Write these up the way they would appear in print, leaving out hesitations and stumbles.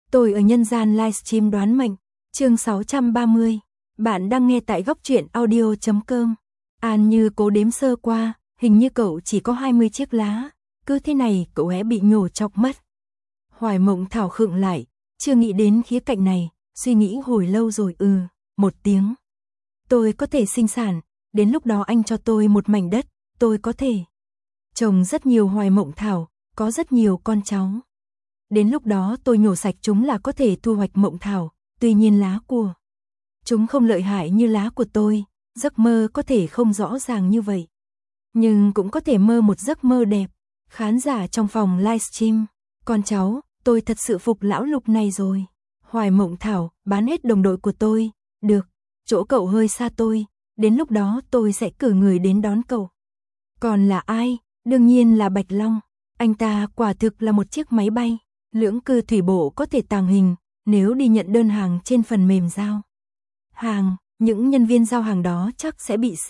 Tôi ở nhân gian livestream đoán mệnh, chương 630. Bạn đang nghe tại góc truyện audio.com. An Như cố đếm sơ qua, hình như cậu chỉ có 20 chiếc lá, cứ thế này cậu ấy bị nhổ chọc mất. Hoài Mộng Thảo khựng lại, chưa nghĩ đến khía cạnh này, suy nghĩ hồi lâu rồi một tiếng. Tôi có thể sinh sản, đến lúc đó anh cho tôi một mảnh đất, tôi có thể trồng rất nhiều Hoài Mộng Thảo, có rất nhiều con cháu. Đến lúc đó tôi nhổ sạch chúng là có thể thu hoạch mộng thảo, tuy nhiên lá của chúng không lợi hại như lá của tôi, giấc mơ có thể không rõ ràng như vậy. Nhưng cũng có thể mơ một giấc mơ đẹp. Khán giả trong phòng livestream, con cháu, tôi thật sự phục lão Lục này rồi. Hoài Mộng Thảo, bán hết đồng đội của tôi, được, chỗ cậu hơi xa tôi, đến lúc đó tôi sẽ cử người đến đón cậu. Còn là ai? Đương nhiên là Bạch Long, anh ta quả thực là một chiếc máy bay. Lưỡng cư thủy bộ có thể tàng hình, nếu đi nhận đơn hàng trên phần mềm giao hàng, những nhân viên giao hàng đó chắc sẽ bị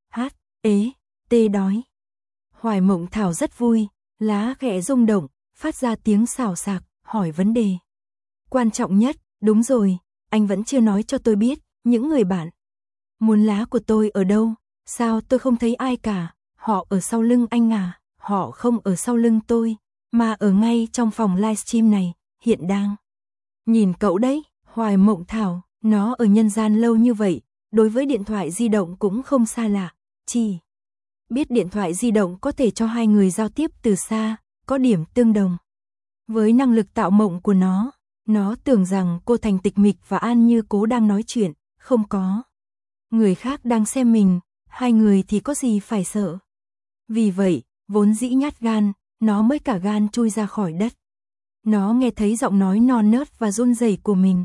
T đói. Hoài Mộng Thảo rất vui, lá khẽ rung động, phát ra tiếng xào xạc, hỏi vấn đề. Quan trọng nhất, đúng rồi, anh vẫn chưa nói cho tôi biết, những người bạn muốn lá của tôi ở đâu, sao tôi không thấy ai cả, họ ở sau lưng anh à, họ không ở sau lưng tôi. Mà ở ngay trong phòng livestream này, hiện đang nhìn cậu đấy, Hoài Mộng Thảo, nó ở nhân gian lâu như vậy, đối với điện thoại di động cũng không xa lạ, chỉ biết điện thoại di động có thể cho hai người giao tiếp từ xa, có điểm tương đồng. Với năng lực tạo mộng của nó tưởng rằng cô Thành tịch mịch và An Như Cố đang nói chuyện, không có người khác đang xem mình, hai người thì có gì phải sợ. Vì vậy, vốn dĩ nhát gan, nó mới cả gan chui ra khỏi đất. Nó nghe thấy giọng nói non nớt và run rẩy của mình.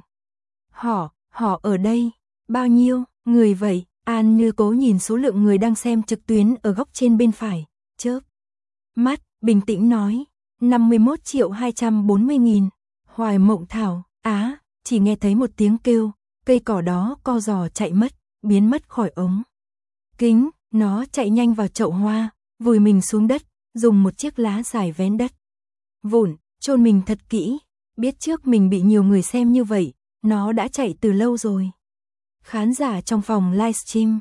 Họ ở đây, bao nhiêu người vậy? An Như Cố nhìn số lượng người đang xem trực tuyến ở góc trên bên phải, chớp mắt, bình tĩnh nói, 51.240.000. Hoài Mộng Thảo, chỉ nghe thấy một tiếng kêu, cây cỏ đó co giò chạy mất, biến mất khỏi ống kính, nó chạy nhanh vào chậu hoa, vùi mình xuống đất, dùng một chiếc lá dài vén đất vụn, chôn mình thật kỹ, biết trước mình bị nhiều người xem như vậy, nó đã chạy từ lâu rồi. Khán giả trong phòng livestream,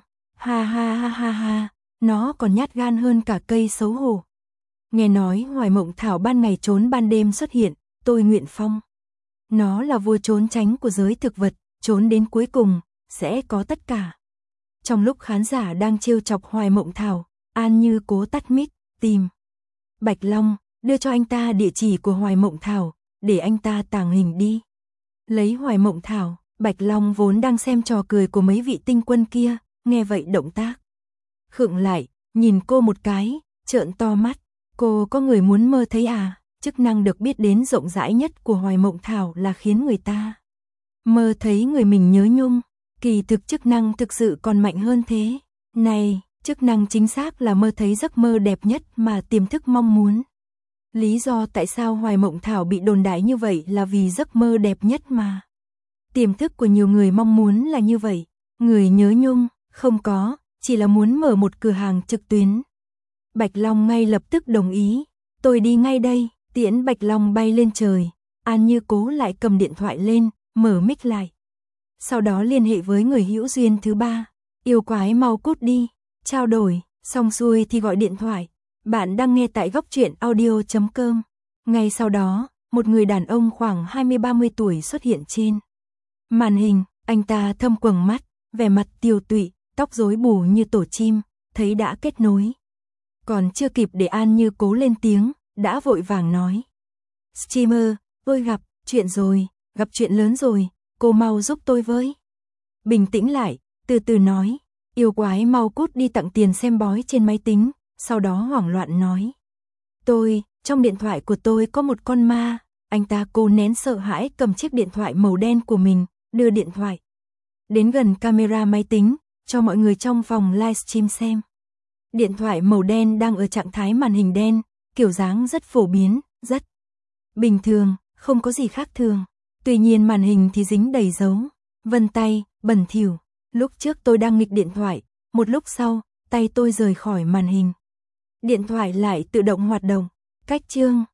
ha, nó còn nhát gan hơn cả cây xấu hổ. Nghe nói Hoài Mộng Thảo ban ngày trốn ban đêm xuất hiện, tôi nguyện phong. Nó là vua trốn tránh của giới thực vật, trốn đến cuối cùng, sẽ có tất cả. Trong lúc khán giả đang trêu chọc Hoài Mộng Thảo, An Như Cố tắt mic, tìm Bạch Long, đưa cho anh ta địa chỉ của Hoài Mộng Thảo, để anh ta tàng hình đi. Lấy Hoài Mộng Thảo, Bạch Long vốn đang xem trò cười của mấy vị tinh quân kia, nghe vậy động tác khựng lại, nhìn cô một cái, trợn to mắt, cô có người muốn mơ thấy à? Chức năng được biết đến rộng rãi nhất của Hoài Mộng Thảo là khiến người ta mơ thấy người mình nhớ nhung, kỳ thực chức năng thực sự còn mạnh hơn thế. Này, chức năng chính xác là mơ thấy giấc mơ đẹp nhất mà tiềm thức mong muốn. Lý do tại sao Hoài Mộng Thảo bị đồn đại như vậy là vì giấc mơ đẹp nhất mà tiềm thức của nhiều người mong muốn là như vậy. Người nhớ nhung, không có, chỉ là muốn mở một cửa hàng trực tuyến. Bạch Long ngay lập tức đồng ý, tôi đi ngay đây, tiễn Bạch Long bay lên trời. An Như Cố lại cầm điện thoại lên, mở mic lại. Sau đó liên hệ với người hữu duyên thứ ba, yêu quái mau cút đi, trao đổi, xong xuôi thì gọi điện thoại. Bạn đang nghe tại góc truyện audio.com. Ngay sau đó, một người đàn ông khoảng 20-30 tuổi xuất hiện trên màn hình, anh ta thâm quầng mắt, vẻ mặt tiều tụy, tóc rối bù như tổ chim, thấy đã kết nối. Còn chưa kịp để An Như Cố lên tiếng, đã vội vàng nói. Streamer, tôi gặp chuyện rồi, gặp chuyện lớn rồi, cô mau giúp tôi với. Bình tĩnh lại, từ từ nói, yêu quái mau cút đi tặng tiền xem bói trên máy tính, sau đó hoảng loạn nói. Trong điện thoại của tôi có một con ma, anh ta cố nén sợ hãi cầm chiếc điện thoại màu đen của mình, đưa điện thoại đến gần camera máy tính, cho mọi người trong phòng livestream xem. Điện thoại màu đen đang ở trạng thái màn hình đen, kiểu dáng rất phổ biến, rất bình thường, không có gì khác thường. Tuy nhiên màn hình thì dính đầy dấu vân tay, bẩn thỉu. Lúc trước tôi đang nghịch điện thoại, một lúc sau, tay tôi rời khỏi màn hình. Điện thoại lại tự động hoạt động. Cách chương